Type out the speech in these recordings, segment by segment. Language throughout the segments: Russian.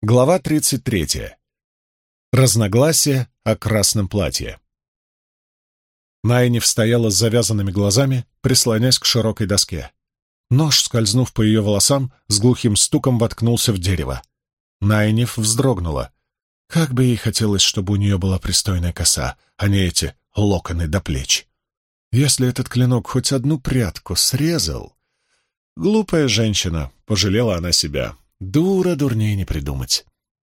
Глава 33. Разногласия о красном платье. Найниф стояла с завязанными глазами, прислонясь к широкой доске. Нож, скользнув по ее волосам, с глухим стуком воткнулся в дерево. Найниф вздрогнула. Как бы ей хотелось, чтобы у нее была пристойная коса, а не эти локоны до плеч. Если этот клинок хоть одну прядку срезал... Глупая женщина, пожалела она себя. Дура дурнее не придумать.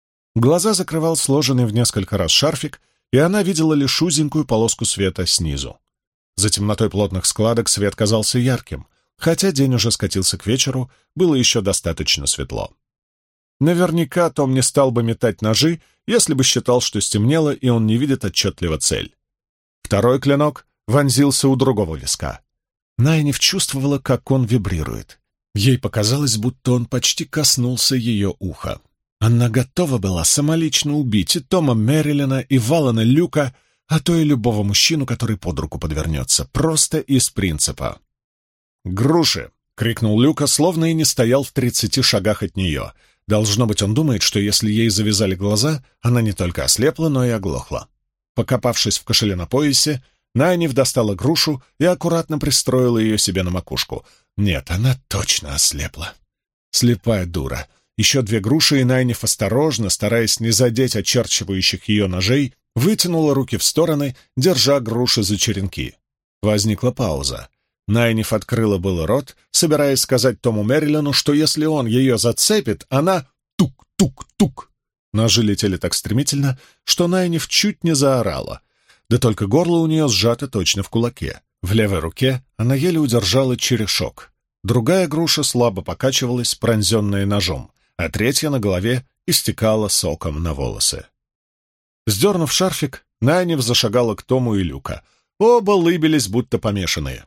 Глаза закрывал сложенный в несколько раз шарфик, и она видела лишь узенькую полоску света снизу. За темнотой плотных складок свет казался ярким, хотя день уже скатился к вечеру, было еще достаточно светло. Наверняка Том не стал бы метать ножи, если бы считал, что стемнело, и он не видит отчетливо цель. Второй клинок вонзился у другого виска. Найниф чувствовала, как он вибрирует. Ей показалось, будто он почти коснулся ее уха. Она готова была самолично убить и Тома Мерилина, и Валана Люка, а то и любого мужчину, который под руку подвернется, просто из принципа. «Груши!» — крикнул Люка, словно и не стоял в 30 шагах от нее. Должно быть, он думает, что если ей завязали глаза, она не только ослепла, но и оглохла. Покопавшись в кошеле на поясе, Найниф достала грушу и аккуратно пристроила ее себе на макушку. Нет, она точно ослепла. Слепая дура. Еще 2 груши, и Найниф осторожно, стараясь не задеть очерчивающих ее ножей, вытянула руки в стороны, держа груши за черенки. Возникла пауза. Найниф открыла было рот, собираясь сказать Тому Мерилину, что если он ее зацепит, она тук-тук-тук. Ножи летели так стремительно, что Найниф чуть не заорала. Да только горло у нее сжато точно в кулаке. В левой руке она еле удержала черешок. Другая груша слабо покачивалась, пронзенная ножом, а третья на голове истекала соком на волосы. Сдернув шарфик, Найниф зашагала к Тому и Люка. Оба лыбились, будто помешанные.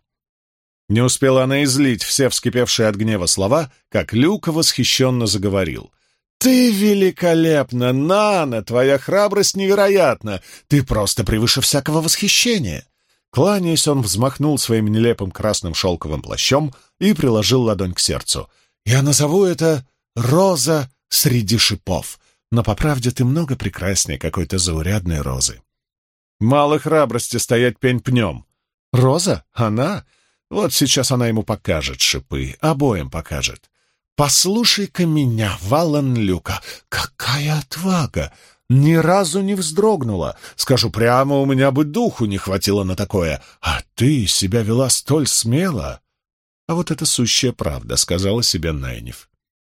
Не успела она излить все вскипевшие от гнева слова, как Люк восхищенно заговорил. «Ты великолепна, Нана! Твоя храбрость невероятна! Ты просто превыше всякого восхищения!» Кланяясь, он взмахнул своим нелепым красным шелковым плащом и приложил ладонь к сердцу. «Я назову это роза среди шипов, но, по правде, ты много прекраснее какой-то заурядной розы». «Мало храбрости стоять пень пнем». «Роза? Она? Вот сейчас она ему покажет шипы, обоим покажет. Послушай-ка меня, Валан Люка, какая отвага! Ни разу не вздрогнула. Скажу прямо, у меня бы духу не хватило на такое. А ты себя вела столь смело. А вот это сущая правда, сказала себе Найниф.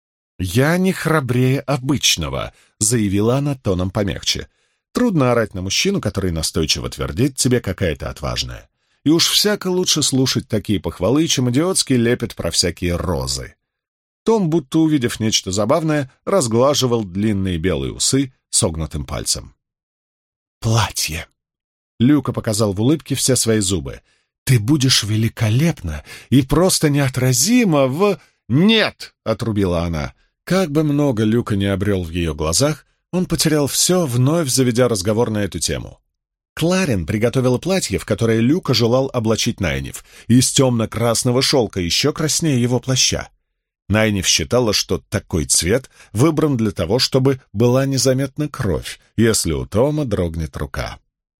«Я не храбрее обычного», — заявила она тоном помягче. «Трудно орать на мужчину, который настойчиво твердит тебе какая-то отважная. И уж всяко лучше слушать такие похвалы, чем идиотский лепет про всякие розы». Том, будто увидев нечто забавное, разглаживал длинные белые усы согнутым пальцем. «Платье!» Люка показал в улыбке все свои зубы. «Ты будешь великолепна и просто неотразима в...» «Нет!» — отрубила она. Как бы много Люка не обрел в ее глазах, он потерял все, вновь заведя разговор на эту тему. Кларин приготовила платье, в которое Люка желал облачить Найниф, из темно-красного шелка, еще краснее его плаща. Найниф считала, что такой цвет выбран для того, чтобы была незаметна кровь, если у Тома дрогнет рука.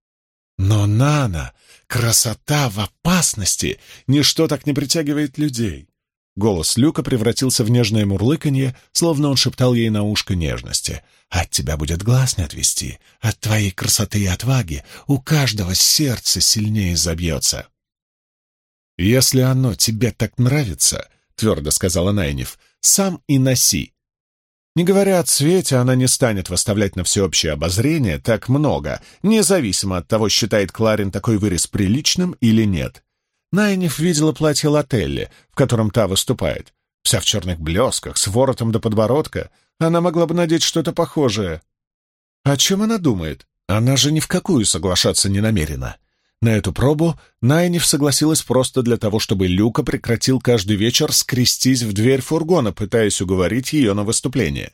Но, Нана, красота в опасности! Ничто так не притягивает людей. Голос Люка превратился в нежное мурлыканье, словно он шептал ей на ушко нежности. «От тебя будет глаз не отвести, от твоей красоты и отваги у каждого сердце сильнее забьется». «Если оно тебе так нравится, — твердо сказала Найниф, — сам и носи». Не говоря о цвете, она не станет выставлять на всеобщее обозрение так много, независимо от того, считает Кларин такой вырез приличным или нет. Найниф видела платье Лателли, в котором та выступает. Вся в черных блесках, с воротом до подбородка. Она могла бы надеть что-то похожее. О чем она думает? Она же ни в какую соглашаться не намерена. На эту пробу Найниф согласилась просто для того, чтобы Люка прекратил каждый вечер скрестись в дверь фургона, пытаясь уговорить ее на выступление.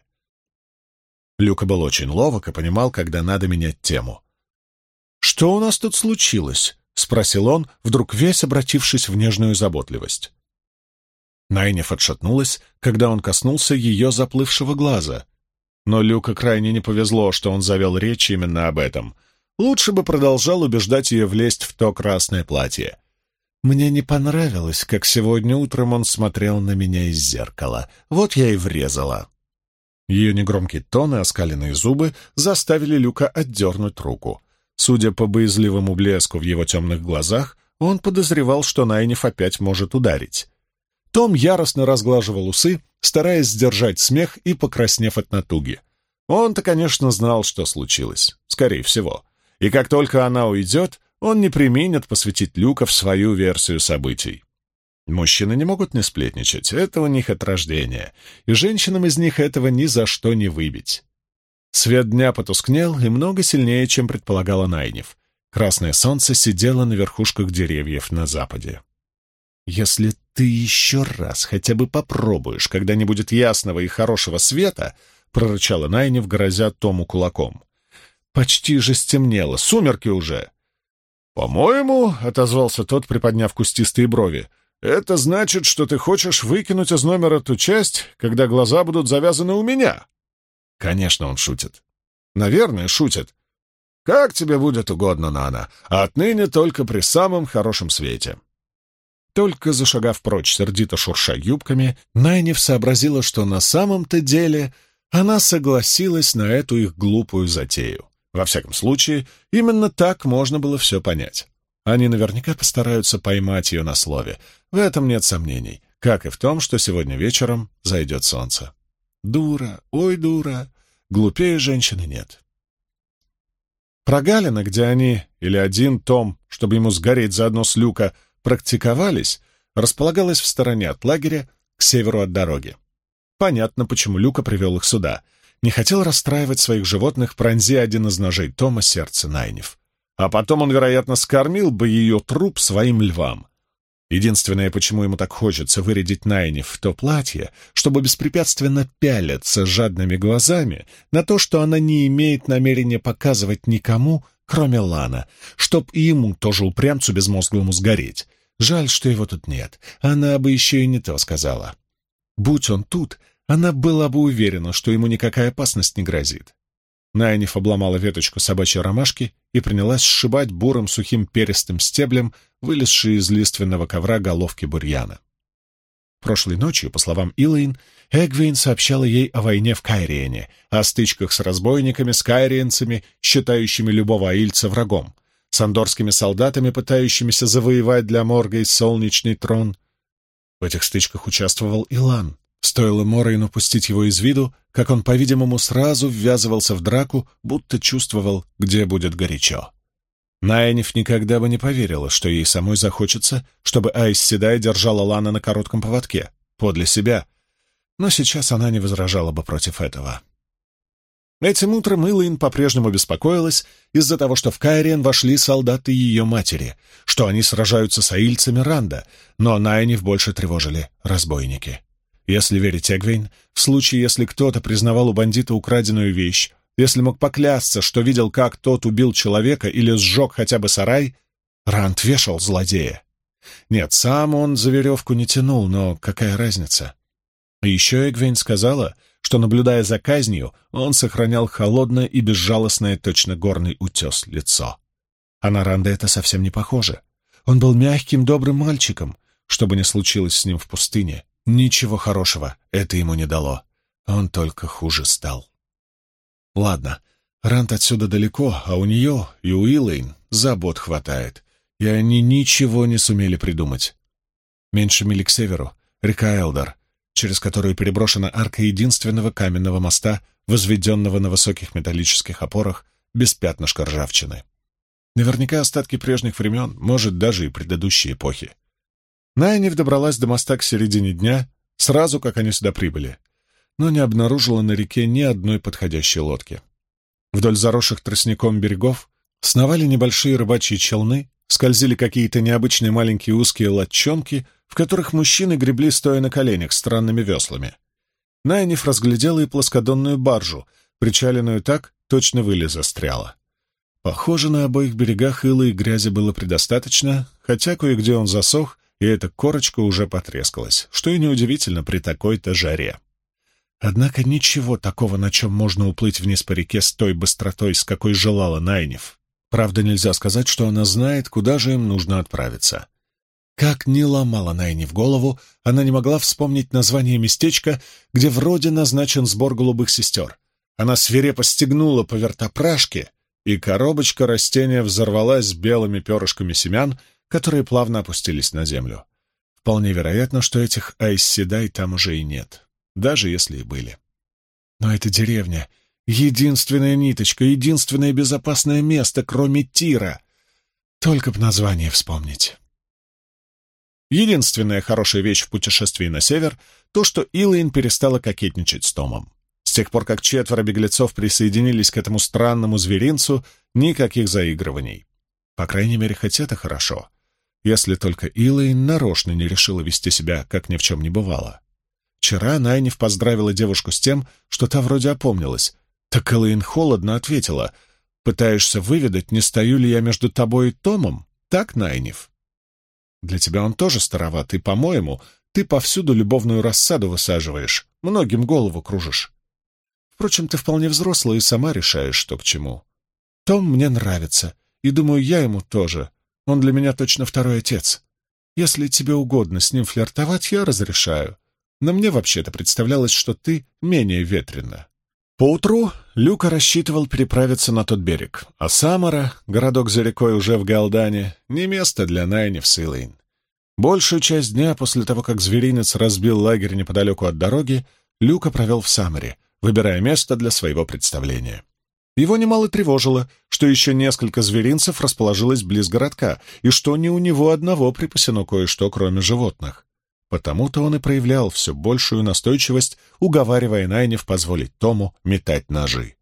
Люка был очень ловок и понимал, когда надо менять тему. «Что у нас тут случилось?» — спросил он, вдруг весь обратившись в нежную заботливость. Найниф отшатнулась, когда он коснулся ее заплывшего глаза. Но Люка крайне не повезло, что он завел речь именно об этом. Лучше бы продолжал убеждать ее влезть в то красное платье. Мне не понравилось, как сегодня утром он смотрел на меня из зеркала. Вот я и врезала. Ее негромкий тон и оскаленные зубы заставили Люка отдернуть руку. Судя по боязливому блеску в его темных глазах, он подозревал, что Найниф опять может ударить. Том яростно разглаживал усы, стараясь сдержать смех и покраснев от натуги. Он-то, конечно, знал, что случилось, скорее всего. И как только она уйдет, он не преминет посвятить Люка в свою версию событий. Мужчины не могут не сплетничать, это у них от рождения, и женщинам из них этого ни за что не выбить. Свет дня потускнел и много сильнее, чем предполагала Найниф. Красное солнце сидело на верхушках деревьев на западе. «Если ты еще раз хотя бы попробуешь, когда не будет ясного и хорошего света», — прорычала Найниф, грозя Тому кулаком. «Почти же стемнело, сумерки уже». «По-моему», — отозвался тот, приподняв кустистые брови, «это значит, что ты хочешь выкинуть из номера ту часть, когда глаза будут завязаны у меня». Конечно, он шутит. Наверное, шутит. Как тебе будет угодно, Нана, а отныне только при самом хорошем свете. Только зашагав прочь, сердито шурша юбками, Найниф сообразила, что на самом-то деле она согласилась на эту их глупую затею. Во всяком случае, именно так можно было все понять. Они наверняка постараются поймать ее на слове. В этом нет сомнений, как и в том, что сегодня вечером зайдет солнце. Дура, ой, дура, глупее женщины нет. Прогалина, где они, или один Том, чтобы ему сгореть заодно с Люка, практиковались, располагалась в стороне от лагеря, к северу от дороги. Понятно, почему Люка привел их сюда. Не хотел расстраивать своих животных, пронзи один из ножей Тома сердце Найниф. А потом он, вероятно, скормил бы ее труп своим львам. Единственное, почему ему так хочется вырядить Найниф в то платье, чтобы беспрепятственно пялиться жадными глазами на то, что она не имеет намерения показывать никому, кроме Лана, чтоб и ему тоже упрямцу безмозглому сгореть. Жаль, что его тут нет, она бы еще и не то сказала. Будь он тут, она была бы уверена, что ему никакая опасность не грозит. Найниф обломала веточку собачьей ромашки и принялась сшибать бурым сухим перистым стеблем вылезшие из лиственного ковра головки бурьяна. Прошлой ночью, по словам Илэйн, Эгвейн сообщала ей о войне в Кайриене, о стычках с разбойниками, с кайриенцами, считающими любого аильца врагом, с андорскими солдатами, пытающимися завоевать для Моргэй солнечный трон. В этих стычках участвовал Илан. Стоило Морейну пустить его из виду, как он, по-видимому, сразу ввязывался в драку, будто чувствовал, где будет горячо. Найниф никогда бы не поверила, что ей самой захочется, чтобы Айс Седай держала Лана на коротком поводке, подле себя, но сейчас она не возражала бы против этого. Этим утром Илэйн по-прежнему беспокоилась из-за того, что в Кайриен вошли солдаты ее матери, что они сражаются с аильцами Ранда, но Найниф больше тревожили разбойники. Если верить Эгвейн, в случае, если кто-то признавал у бандита украденную вещь, если мог поклясться, что видел, как тот убил человека или сжег хотя бы сарай, Ранд вешал злодея. Нет, сам он за веревку не тянул, но какая разница? И еще Эгвейн сказала, что, наблюдая за казнью, он сохранял холодное и безжалостное, точно горный утес, лицо. А на Ранда это совсем не похоже. Он был мягким, добрым мальчиком, что бы ни случилось с ним в пустыне. Ничего хорошего это ему не дало. Он только хуже стал. Ладно, Ранд отсюда далеко, а у нее и у Илэйн забот хватает, и они ничего не сумели придумать. Меньше мили к северу — река Элдар, через которую переброшена арка единственного каменного моста, возведенного на высоких металлических опорах, без пятнышка ржавчины. Наверняка остатки прежних времен, может, даже и предыдущей эпохи. Найниф добралась до моста к середине дня, сразу как они сюда прибыли, но не обнаружила на реке ни одной подходящей лодки. Вдоль заросших тростником берегов сновали небольшие рыбачьи челны, скользили какие-то необычные маленькие узкие лодчонки, в которых мужчины гребли, стоя на коленях, странными веслами. Найниф разглядела и плоскодонную баржу, причаленную так, точно выль застряла. Похоже, на обоих берегах ила и грязи было предостаточно, хотя кое-где он засох, и эта корочка уже потрескалась, что и неудивительно при такой-то жаре. Однако ничего такого, на чем можно уплыть вниз по реке с той быстротой, с какой желала Найниф. Правда, нельзя сказать, что она знает, куда же им нужно отправиться. Как ни ломала Найниф голову, она не могла вспомнить название местечка, где вроде назначен сбор голубых сестер. Она свирепо стегнула по вертопрашке, и коробочка растения взорвалась белыми перышками семян, которые плавно опустились на землю. Вполне вероятно, что этих айсседай там уже и нет, даже если и были. Но эта деревня — единственная ниточка, единственное безопасное место, кроме Тира. Только б название вспомнить. Единственная хорошая вещь в путешествии на север — то, что Илэйн перестала кокетничать с Томом. С тех пор, как 4 беглецов присоединились к этому странному зверинцу, никаких заигрываний. По крайней мере, хоть это хорошо. Если только Илэйн нарочно не решила вести себя, как ни в чем не бывало. Вчера Найниф поздравила девушку с тем, что та вроде опомнилась. Так Илэйн холодно ответила: «Пытаешься выведать, не стою ли я между тобой и Томом? Так, Найниф? Для тебя он тоже староват, и, по-моему, ты повсюду любовную рассаду высаживаешь, многим голову кружишь. Впрочем, ты вполне взрослая и сама решаешь, что к чему. Том мне нравится, и, думаю, я ему тоже. Он для меня точно второй отец. Если тебе угодно с ним флиртовать, я разрешаю. Но мне вообще-то представлялось, что ты менее ветрена». Поутру Люка рассчитывал переправиться на тот берег, а Самара, городок за рекой уже в Галдане, не место для Найниф с Илэйн. Большую часть дня после того, как зверинец разбил лагерь неподалеку от дороги, Люка провел в Самаре, выбирая место для своего представления. Его немало тревожило, что еще несколько зверинцев расположилось близ городка, и что не у него одного припасено кое-что, кроме животных. Потому-то он и проявлял все большую настойчивость, уговаривая Найниф позволить Тому метать ножи.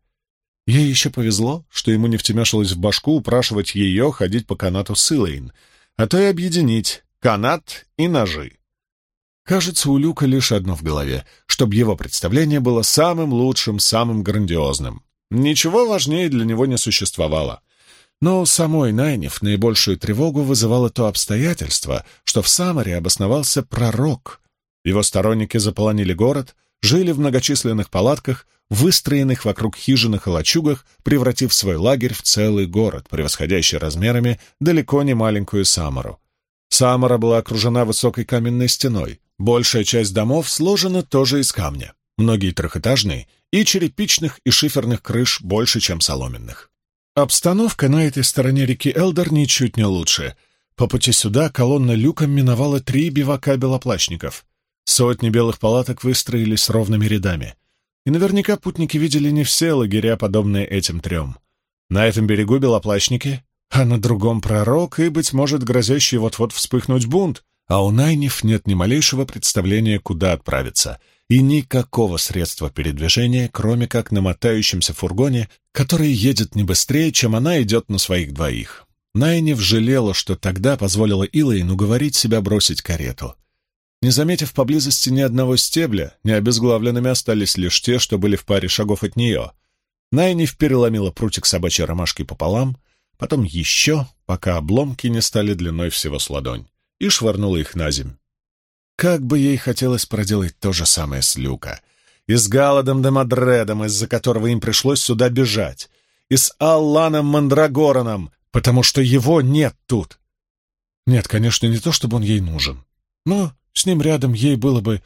Ей еще повезло, что ему не втемяшилось в башку упрашивать ее ходить по канату с Илэйн, а то и объединить канат и ножи. Кажется, у Люка лишь одно в голове, чтобы его представление было самым лучшим, самым грандиозным. Ничего важнее для него не существовало. Но у самой Найниф наибольшую тревогу вызывало то обстоятельство, что в Самаре обосновался пророк. Его сторонники заполонили город, жили в многочисленных палатках, выстроенных вокруг хижинах и лачугах, превратив свой лагерь в целый город, превосходящий размерами далеко не маленькую Самару. Самара была окружена высокой каменной стеной. Большая часть домов сложена тоже из камня, многие трехэтажные, и черепичных и шиферных крыш больше, чем соломенных. Обстановка на этой стороне реки Элдор ничуть не лучше. По пути сюда колонна Люка миновала 3 бивака белоплащников. Сотни белых палаток выстроились ровными рядами. И наверняка путники видели не все лагеря, подобные этим 3. На этом берегу белоплащники, а на другом пророк и, быть может, грозящий вот-вот вспыхнуть бунт, а у Найниф нет ни малейшего представления, куда отправиться, и никакого средства передвижения, кроме как на мотающемся фургоне, который едет не быстрее, чем она идет на своих 2. Найниф жалела, что тогда позволила Илэйн уговорить себя бросить карету. Не заметив поблизости ни одного стебля, необезглавленными остались лишь те, что были в паре шагов от нее. Найниф переломила прутик собачьей ромашки пополам, потом еще, пока обломки не стали длиной всего с ладонь, и швырнула их на земь. Как бы ей хотелось проделать то же самое с Люка. И с Галадом де Мадредом, из-за которого им пришлось сюда бежать. И с Алланом Мандрагораном, потому что его нет тут. Нет, конечно, не то, чтобы он ей нужен. Но с ним рядом ей было бы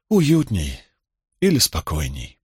уютней или спокойней.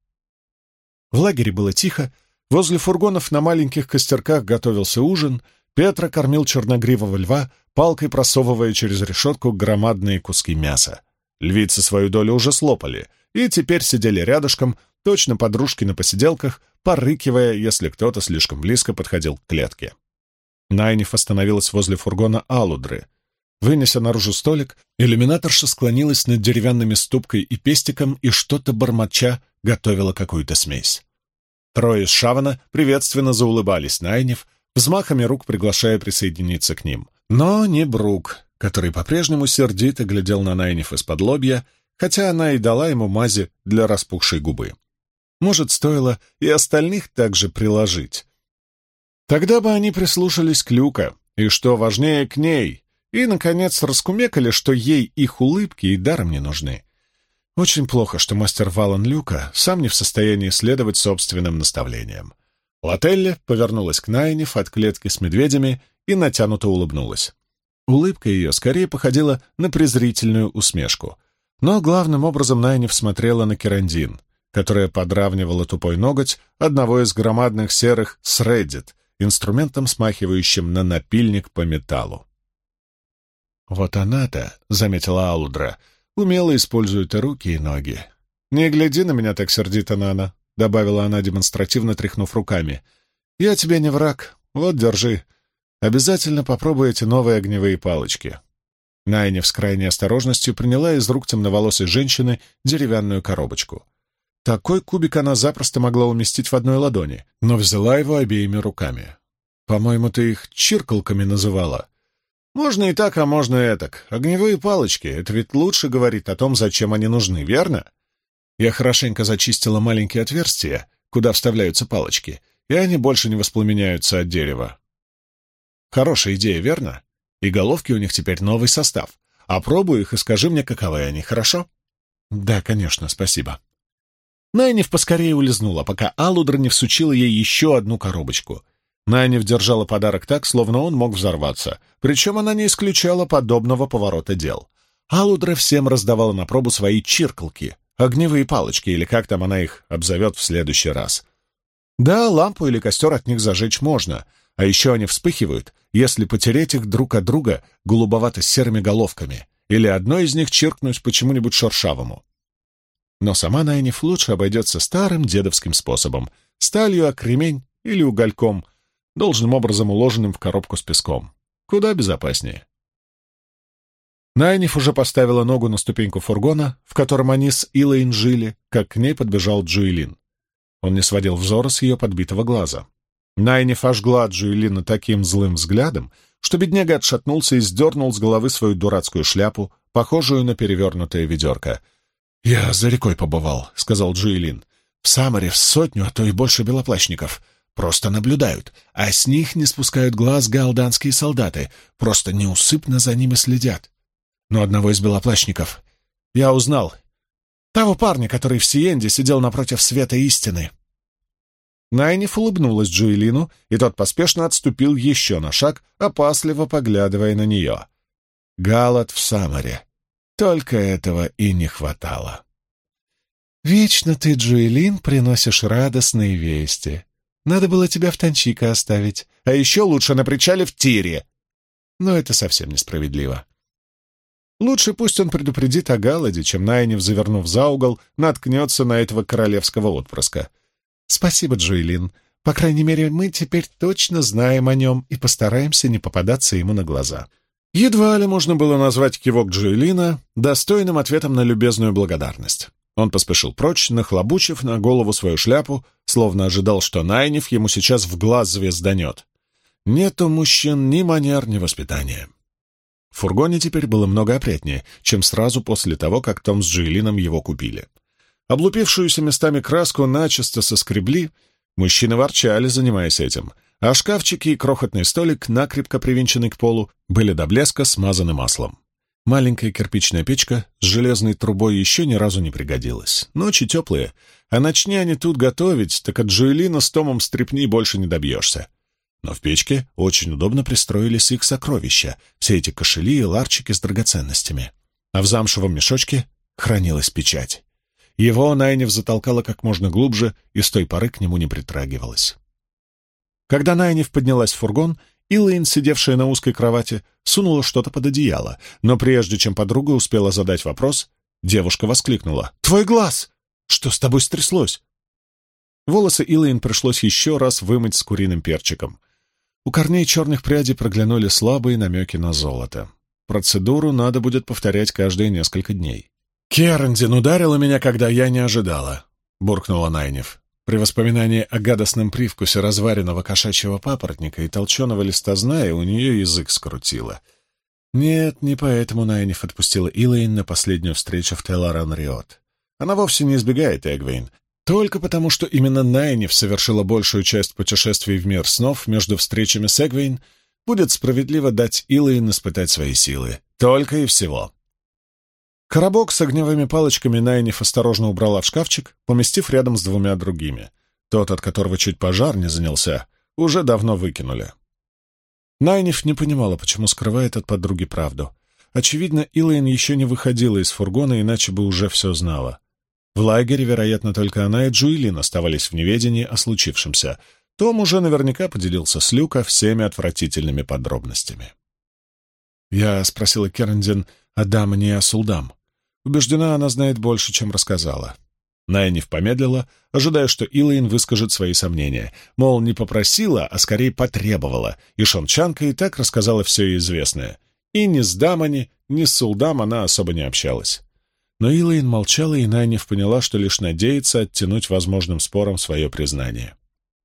В лагере было тихо. Возле фургонов на маленьких костерках готовился ужин. Петра кормил черногривого льва, палкой просовывая через решетку громадные куски мяса. Львицы свою долю уже слопали, и теперь сидели рядышком, точно подружки на посиделках, порыкивая, если кто-то слишком близко подходил к клетке. Найниф остановилась возле фургона Алудры. Вынеся наружу столик, иллюминаторша склонилась над деревянными ступкой и пестиком и что-то бормоча готовила какую-то смесь. 3 из Шавана приветственно заулыбались Найниф, взмахами рук приглашая присоединиться к ним. Но не Брук, который по-прежнему сердито глядел на Найниф из-под лобья, хотя она и дала ему мази для распухшей губы. Может, стоило и остальных также приложить. Тогда бы они прислушались к Люка, и, что важнее, к ней, и, наконец, раскумекали, что ей их улыбки и даром не нужны. Очень плохо, что мастер Валан Люка сам не в состоянии следовать собственным наставлениям. Лателли повернулась к Найниф от клетки с медведями и натянуто улыбнулась. Улыбка ее скорее походила на презрительную усмешку. Но главным образом Найниф смотрела на Керандин, которая подравнивала тупой ноготь одного из громадных серых среддит, инструментом, смахивающим на напильник по металлу. «Вот она-то», — заметила Алудра, — «умело использует и руки, и ноги». «Не гляди на меня так сердито, Нана», — добавила она, демонстративно тряхнув руками. «Я тебе не враг. Вот, держи. Обязательно попробуй эти новые огневые палочки». Найниф с крайней осторожностью приняла из рук темноволосой женщины деревянную коробочку. Такой кубик она запросто могла уместить в одной ладони, но взяла его обеими руками. «По-моему, ты их чиркалками называла». «Можно и так, а можно и этак. Огневые палочки — это ведь лучше говорит о том, зачем они нужны, верно?» Я хорошенько зачистила маленькие отверстия, куда вставляются палочки, и они больше не воспламеняются от дерева. Хорошая идея, верно? И головки у них теперь новый состав. Опробуй их и скажи мне, каковы они, хорошо? Да, конечно, спасибо. Найниф поскорее улизнула, пока Алудра не всучила ей еще одну коробочку. Найниф держала подарок так, словно он мог взорваться, причем она не исключала подобного поворота дел. Алудра всем раздавала на пробу свои чиркалки, огневые палочки, или как там она их обзовет в следующий раз. Да, лампу или костер от них зажечь можно, а еще они вспыхивают, если потереть их друг от друга голубовато-серыми головками, или одной из них чиркнуть почему-нибудь шершавому. Но сама Найниф лучше обойдется старым дедовским способом — сталью о кремень или угольком, должным образом уложенным в коробку с песком. Куда безопаснее. Найниф уже поставила ногу на ступеньку фургона, в котором они с Илэйн жили, как к ней подбежал Джуэлин. Он не сводил взора с ее подбитого глаза. Найниф ожгла Джуэлина таким злым взглядом, что бедняга отшатнулся и сдернул с головы свою дурацкую шляпу, похожую на перевернутое ведерко. «Я за рекой побывал», — сказал Джуэлин. «В Самаре в 100, а то и больше белоплащников. Просто наблюдают, а с них не спускают глаз галданские солдаты, просто неусыпно за ними следят. Но одного из белоплащников я узнал. Того парня, который в Сиенде сидел напротив света истины». Найниф улыбнулась Джуэлину, и тот поспешно отступил еще на шаг, опасливо поглядывая на нее. Галат в Самаре. Только этого и не хватало. «Вечно ты, Джуэлин, приносишь радостные вести. Надо было тебя в Танчика оставить, а еще лучше на причале в Тире. Но это совсем несправедливо. Лучше пусть он предупредит о Галаде, чем Найниф, завернув за угол, наткнется на этого королевского отпрыска. Спасибо, Джуэлин. По крайней мере, мы теперь точно знаем о нем и постараемся не попадаться ему на глаза». Едва ли можно было назвать кивок Джуэлина достойным ответом на любезную благодарность. Он поспешил прочь, нахлобучив на голову свою шляпу, словно ожидал, что Найниф ему сейчас в глаз звезданет. Нет у мужчин ни манер, ни воспитания. В фургоне теперь было много опрятнее, чем сразу после того, как Том с Джуэлином его купили. Облупившуюся местами краску начисто соскребли, мужчины ворчали, занимаясь этим, а шкафчики и крохотный столик, накрепко привинченный к полу, были до блеска смазаны маслом. Маленькая кирпичная печка с железной трубой еще ни разу не пригодилась. Ночи теплые, а начни они тут готовить, так от Джуэлина с Томом стряпни больше не добьешься. Но в печке очень удобно пристроились их сокровища, все эти кошели и ларчики с драгоценностями. А в замшевом мешочке хранилась печать. Его Найниф затолкала как можно глубже и с той поры к нему не притрагивалась. Когда Найниф поднялась в фургон, Илэйн, сидевшая на узкой кровати, сунула что-то под одеяло, но прежде чем подруга успела задать вопрос, девушка воскликнула: «Твой глаз! Что с тобой стряслось?» Волосы Илэйн пришлось еще раз вымыть с куриным перчиком. У корней черных прядей проглянули слабые намеки на золото. Процедуру надо будет повторять каждые несколько дней. «Керандин ударила меня, когда я не ожидала», — буркнула Найниф. При воспоминании о гадостном привкусе разваренного кошачьего папоротника и толченого листа зная у нее язык скрутило. Нет, не поэтому Найниф отпустила Илэйн на последнюю встречу в Теларан-Риот. Она вовсе не избегает Эгвейн, только потому, что именно Найниф совершила большую часть путешествий в мир снов между встречами с Эгвейн, будет справедливо дать Илэйн испытать свои силы. Только и всего. Коробок с огневыми палочками Найниф осторожно убрала в шкафчик, поместив рядом с двумя другими. Тот, от которого чуть пожар не занялся, уже давно выкинули. Найниф не понимала, почему скрывает от подруги правду. Очевидно, Илэйн еще не выходила из фургона, иначе бы уже все знала. В лагере, вероятно, только она и Джуэлин оставались в неведении о случившемся. Том уже наверняка поделился с Люка всеми отвратительными подробностями. Я спросила Керендин о Дамане и о Сулдам. Убеждена, она знает больше, чем рассказала. Найниф помедлила, ожидая, что Илэйн выскажет свои сомнения. Мол, не попросила, а скорее потребовала, и шончанка и так рассказала все известное. И ни с Дамани, ни с Сулдам она особо не общалась. Но Илэйн молчала, и Найниф поняла, что лишь надеется оттянуть возможным спором свое признание.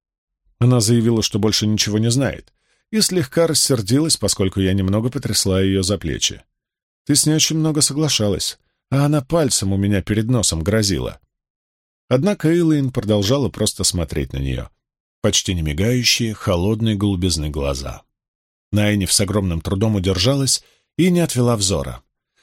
Она заявила, что больше ничего не знает, и слегка рассердилась, поскольку я немного потрясла ее за плечи. Ты с ней очень много соглашалась, а она пальцем у меня перед носом грозила. Однако Илэйн продолжала просто смотреть на нее. Почти не мигающие, холодные голубизны глаза. Найниф с огромным трудом удержалась и не отвела взора.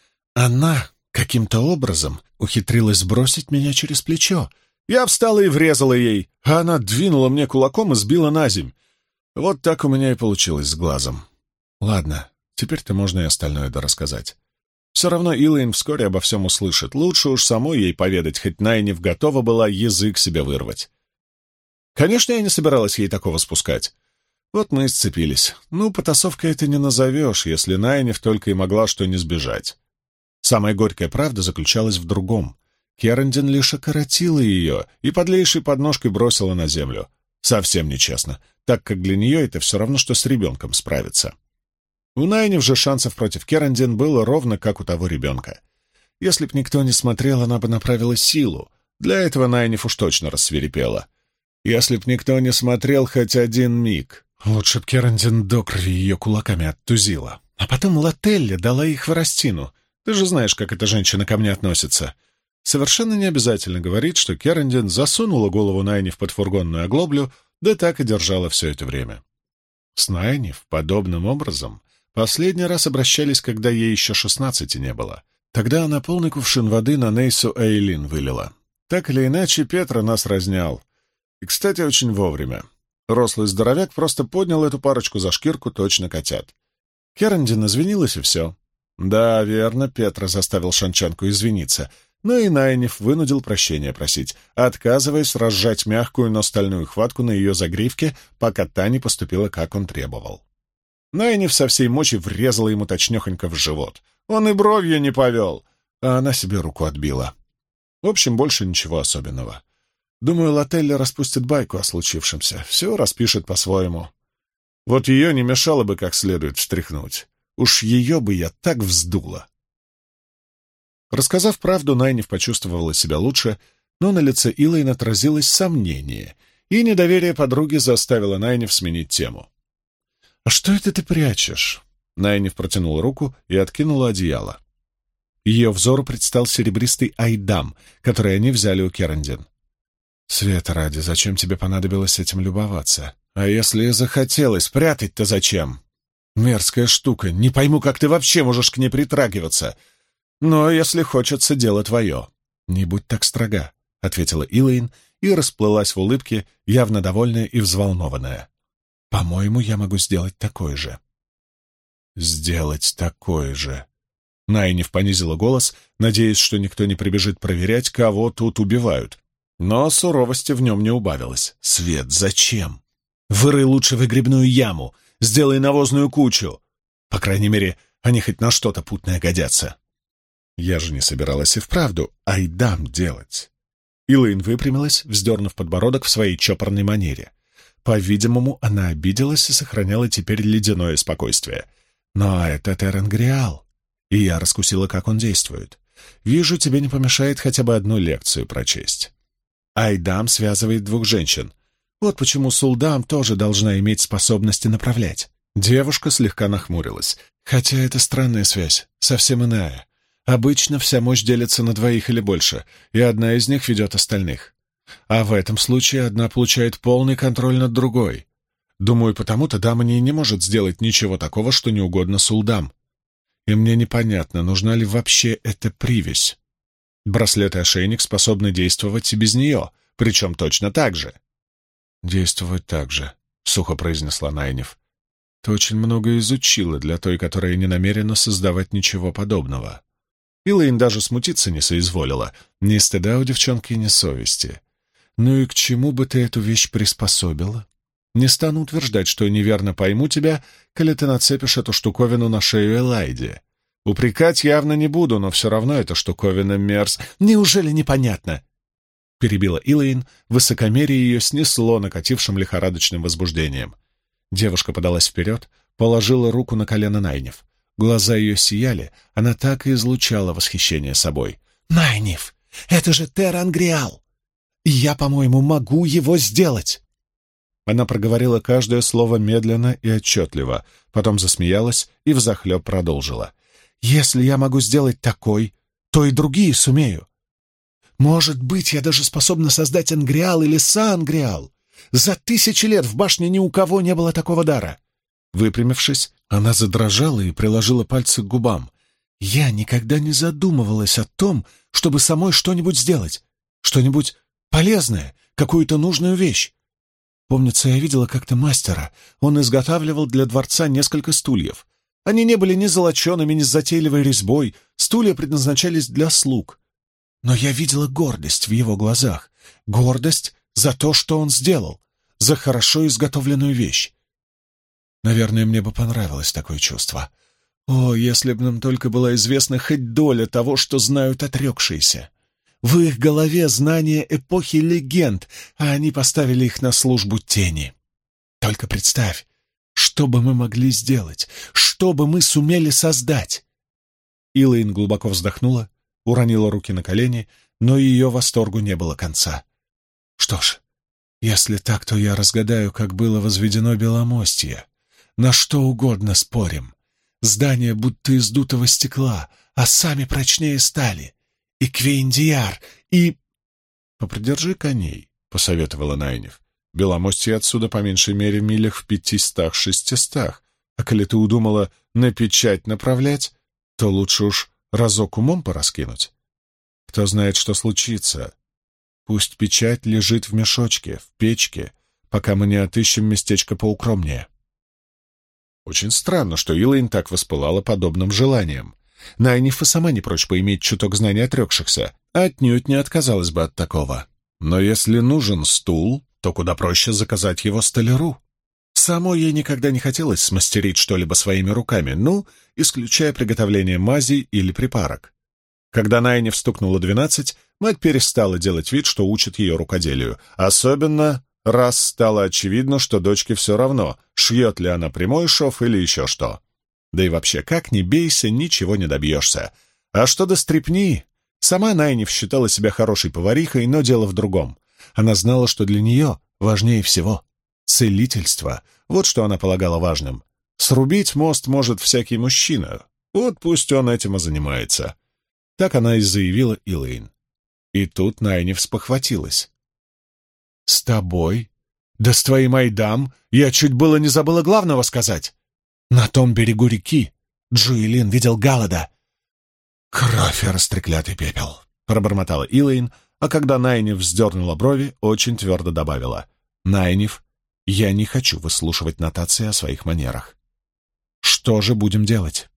Она каким-то образом ухитрилась бросить меня через плечо. Я встала и врезала ей, а она двинула мне кулаком и сбила на земь. Вот так у меня и получилось с глазом. Ладно, теперь-то можно и остальное дорассказать. Все равно Илэйн вскоре обо всем услышит. Лучше уж самой ей поведать, хоть Найниф готова была язык себе вырвать. Конечно, я не собиралась ей такого спускать. Вот мы и сцепились. Ну, потасовкой это не назовешь, если Найниф только и могла что не сбежать. Самая горькая правда заключалась в другом. Керендин лишь окоротила ее и подлейшей подножкой бросила на землю. Совсем нечестно, так как для нее это все равно, что с ребенком справиться. У Найниф же шансов против Керендин было ровно как у того ребенка. Если б никто не смотрел, она бы направила силу. Для этого Найниф уж точно рассвирепела. Если б никто не смотрел хоть один миг. Лучше б Керендин до крови ее кулаками оттузила. А потом Лателли дала ей хворостину. Ты же знаешь, как эта женщина ко мне относится. Совершенно не обязательно говорить, что Керендин засунула голову Найниф под фургонную оглоблю, да так и держала все это время. С Найниф подобным образом последний раз обращались, когда ей еще 16 не было. Тогда она полный кувшин воды на Нейсу Эйлин вылила. Так или иначе, Петра нас разнял. И, кстати, очень вовремя. Рослый здоровяк просто поднял эту парочку за шкирку, точно котят. Керендин извинилась, и все. Да, верно, Петра заставил шанчанку извиниться, но и Найниф вынудил прощения просить, отказываясь разжать мягкую, но стальную хватку на ее загривке, пока та не поступила, как он требовал. Найниф со всей мочи врезала ему точнёхонько в живот. Он и бровью не повел, а она себе руку отбила. В общем, больше ничего особенного. Думаю, Лателли распустит байку о случившемся, все распишет по-своему. Вот ее не мешало бы как следует встряхнуть. Уж ее бы я так вздула. Рассказав правду, Найниф почувствовала себя лучше, но на лице Илэйн отразилось сомнение, и недоверие подруги заставило Найниф сменить тему. «А что это ты прячешь?» Найниф протянула руку и откинула одеяло. Ее взору предстал серебристый айдам, который они взяли у Керендин. «Света ради, зачем тебе понадобилось этим любоваться? А если захотелось, прятать-то зачем? Мерзкая штука, не пойму, как ты вообще можешь к ней притрагиваться. Но если хочется, дело твое». «Не будь так строга», — ответила Илэйн и расплылась в улыбке, явно довольная и взволнованная. «По-моему, я могу сделать такое же». «Сделать такое же». Найниф понизила голос, надеясь, что никто не прибежит проверять, кого тут убивают. Но суровости в нем не убавилось. «Свет, зачем? Вырый лучше выгребную яму, сделай навозную кучу. По крайней мере, они хоть на что-то путное годятся». Я же не собиралась и вправду айдам делать. Илэйн выпрямилась, вздернув подбородок в своей чопорной манере. По-видимому, она обиделась и сохраняла теперь ледяное спокойствие. Но это Теренгриал, и я раскусила, как он действует. Вижу, тебе не помешает хотя бы одну лекцию прочесть. Айдам связывает двух женщин. Вот почему Сулдам тоже должна иметь способности направлять. Девушка слегка нахмурилась. Хотя это странная связь, совсем иная. Обычно вся мощь делится на двоих или больше, и одна из них ведет остальных. А в этом случае одна получает полный контроль над другой. Думаю, потому-то Дамани не может сделать ничего такого, что не угодно Сулдам. и мне непонятно, нужна ли вообще эта привязь. Браслет и ошейник способны действовать и без нее, причем точно так же. «Действовать так же», — сухо произнесла Найниф. «Ты очень много изучила для той, которая не намерена создавать ничего подобного». Илэйн даже смутиться не соизволила. Ни стыда у девчонки, ни совести. «Ну и к чему бы ты эту вещь приспособила? Не стану утверждать, что неверно пойму тебя, коли ты нацепишь эту штуковину на шею Элайде. Упрекать явно не буду, но все равно эта штуковина мерз... Неужели непонятно?» Перебила Илэйн, высокомерие ее снесло накатившим лихорадочным возбуждением. Девушка подалась вперед, положила руку на колено Найниф. Глаза ее сияли, она так и излучала восхищение собой. «Найниф, это же Терангриал! Я, по-моему, могу его сделать!» Она проговорила каждое слово медленно и отчетливо, потом засмеялась и взахлеб продолжила. «Если я могу сделать такой, то и другие сумею. Может быть, я даже способна создать Ангриал или Саангриал. За 1000 лет в башне ни у кого не было такого дара». Выпрямившись, она задрожала и приложила пальцы к губам. «Я никогда не задумывалась о том, чтобы самой что-нибудь сделать, что-нибудь полезное, какую-то нужную вещь. Помнится, я видела как-то мастера. Он изготавливал для дворца несколько стульев. Они не были ни золочеными, ни с затейливой резьбой, стулья предназначались для слуг. Но я видела гордость в его глазах, гордость за то, что он сделал, за хорошо изготовленную вещь. Наверное, мне бы понравилось такое чувство. О, если бы нам только была известна хоть доля того, что знают отрекшиеся. В их голове знания эпохи легенд, а они поставили их на службу тени. Только представь, что бы мы могли сделать, что бы мы сумели создать. Илэйн глубоко вздохнула, уронила руки на колени, но ее восторгу не было конца. Что ж, если так, то я разгадаю, как было возведено Беломостье. На что угодно спорим. Здание будто из дутого стекла, а сами прочнее стали. И Квейндияр, и... — Попридержи коней, — посоветовала Найниф. Беломостье отсюда по меньшей мере милях в 500-600, а коли ты удумала на печать направлять, то лучше уж разок умом пораскинуть. Кто знает, что случится. Пусть печать лежит в мешочке, в печке, пока мы не отыщем местечко поукромнее. Очень странно, что Илэйн так воспылала подобным желанием. Найниф и сама не прочь поиметь чуток знаний отрекшихся, отнюдь не отказалась бы от такого. Но если нужен стул, то куда проще заказать его столяру. Самой ей никогда не хотелось смастерить что-либо своими руками, исключая приготовление мазей или припарок. Когда Найниф стукнуло 12, мать перестала делать вид, что учит ее рукоделию, особенно раз стало очевидно, что дочке все равно, шьет ли она прямой шов или еще что. Да и вообще, как ни бейся, ничего не добьешься. А что до стряпни? Сама Найниф считала себя хорошей поварихой, но дело в другом. Она знала, что для нее важнее всего целительство. Вот что она полагала важным. Срубить мост может всякий мужчина. Вот пусть он этим и занимается. Так она и заявила Илэйн. И тут Найниф спохватилась. «С тобой? Да с твоим Айдам я чуть было не забыла главного сказать. На том берегу реки Джуэлин видел Галада». «Кровь и растреклятый пепел», — пробормотала Илэйн, а когда Найниф вздернула брови, очень твердо добавила. «Найниф, я не хочу выслушивать нотации о своих манерах. Что же будем делать?»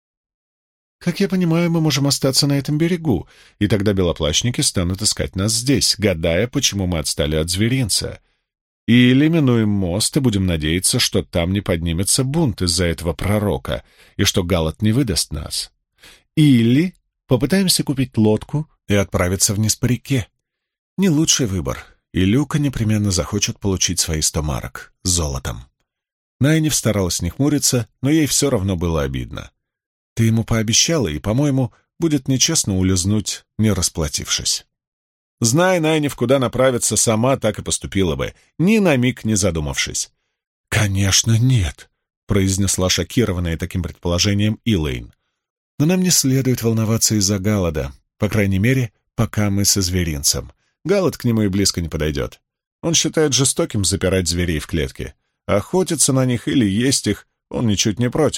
«Как я понимаю, мы можем остаться на этом берегу, и тогда белоплащники станут искать нас здесь, гадая, почему мы отстали от зверинца. Или минуем мост и будем надеяться, что там не поднимется бунт из-за этого пророка, и что Галат не выдаст нас. Или попытаемся купить лодку и отправиться вниз по реке. Не лучший выбор, и Люка непременно захочет получить свои 100 марок с золотом». Найниф старалась не хмуриться, но ей все равно было обидно. Ты ему пообещала, и, по-моему, будет нечестно улизнуть, не расплатившись. Зная Найниф, куда направиться, сама так и поступила бы, ни на миг не задумавшись. «Конечно, нет», — произнесла шокированная таким предположением Илэйн. «Но нам не следует волноваться из-за Галада, по крайней мере, пока мы со зверинцем. Галад к нему и близко не подойдет. Он считает жестоким запирать зверей в клетке. Охотиться на них или есть их он ничуть не против.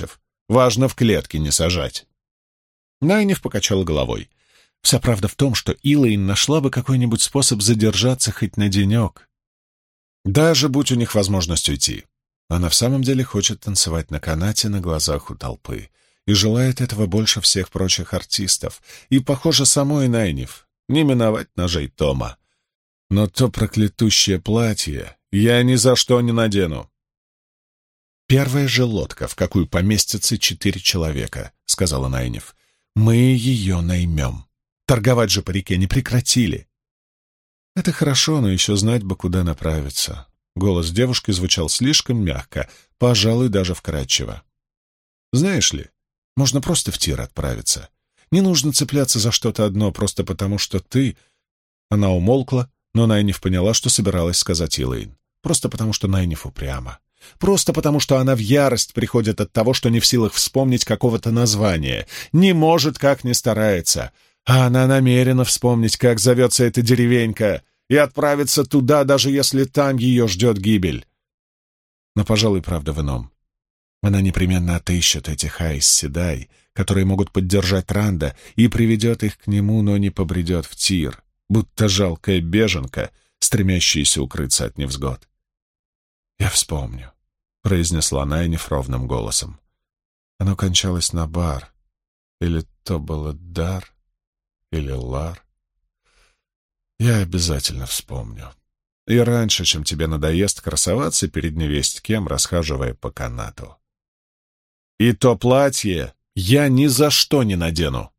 Важно в клетке не сажать». Найниф покачала головой. Вся правда в том, что Илэйн нашла бы какой-нибудь способ задержаться хоть на денек. Даже будь у них возможность уйти. Она в самом деле хочет танцевать на канате на глазах у толпы и желает этого больше всех прочих артистов. И, похоже, самой Найниф не миновать ножей Тома. Но то проклятущее платье я ни за что не надену. «Первая же лодка, в какую поместятся 4 человека», — сказала Найниф. «Мы ее наймем. Торговать же по реке не прекратили». «Это хорошо, но еще знать бы, куда направиться». Голос девушки звучал слишком мягко, пожалуй, даже вкрадчиво. «Знаешь ли, можно просто в тир отправиться. Не нужно цепляться за что-то одно, просто потому что ты...» Она умолкла, но Найниф поняла, что собиралась сказать Илэйн. Просто потому что Найниф упряма. Просто потому что она в ярость приходит от того, что не в силах вспомнить какого-то названия. Не может, как ни старается. А она намерена вспомнить, как зовется эта деревенька, и отправиться туда, даже если там ее ждет гибель. Но, пожалуй, правда в ином. Она непременно отыщет этих Айс Седай, которые могут поддержать Ранда, и приведет их к нему, но не побредет в тир, будто жалкая беженка, стремящаяся укрыться от невзгод. «Я вспомню», — произнесла Найниф ровным голосом. «Оно кончалось на бар. Или то было дар, или лар. Я обязательно вспомню. И раньше, чем тебе надоест красоваться перед невесть кем, расхаживая по канату. И то платье я ни за что не надену».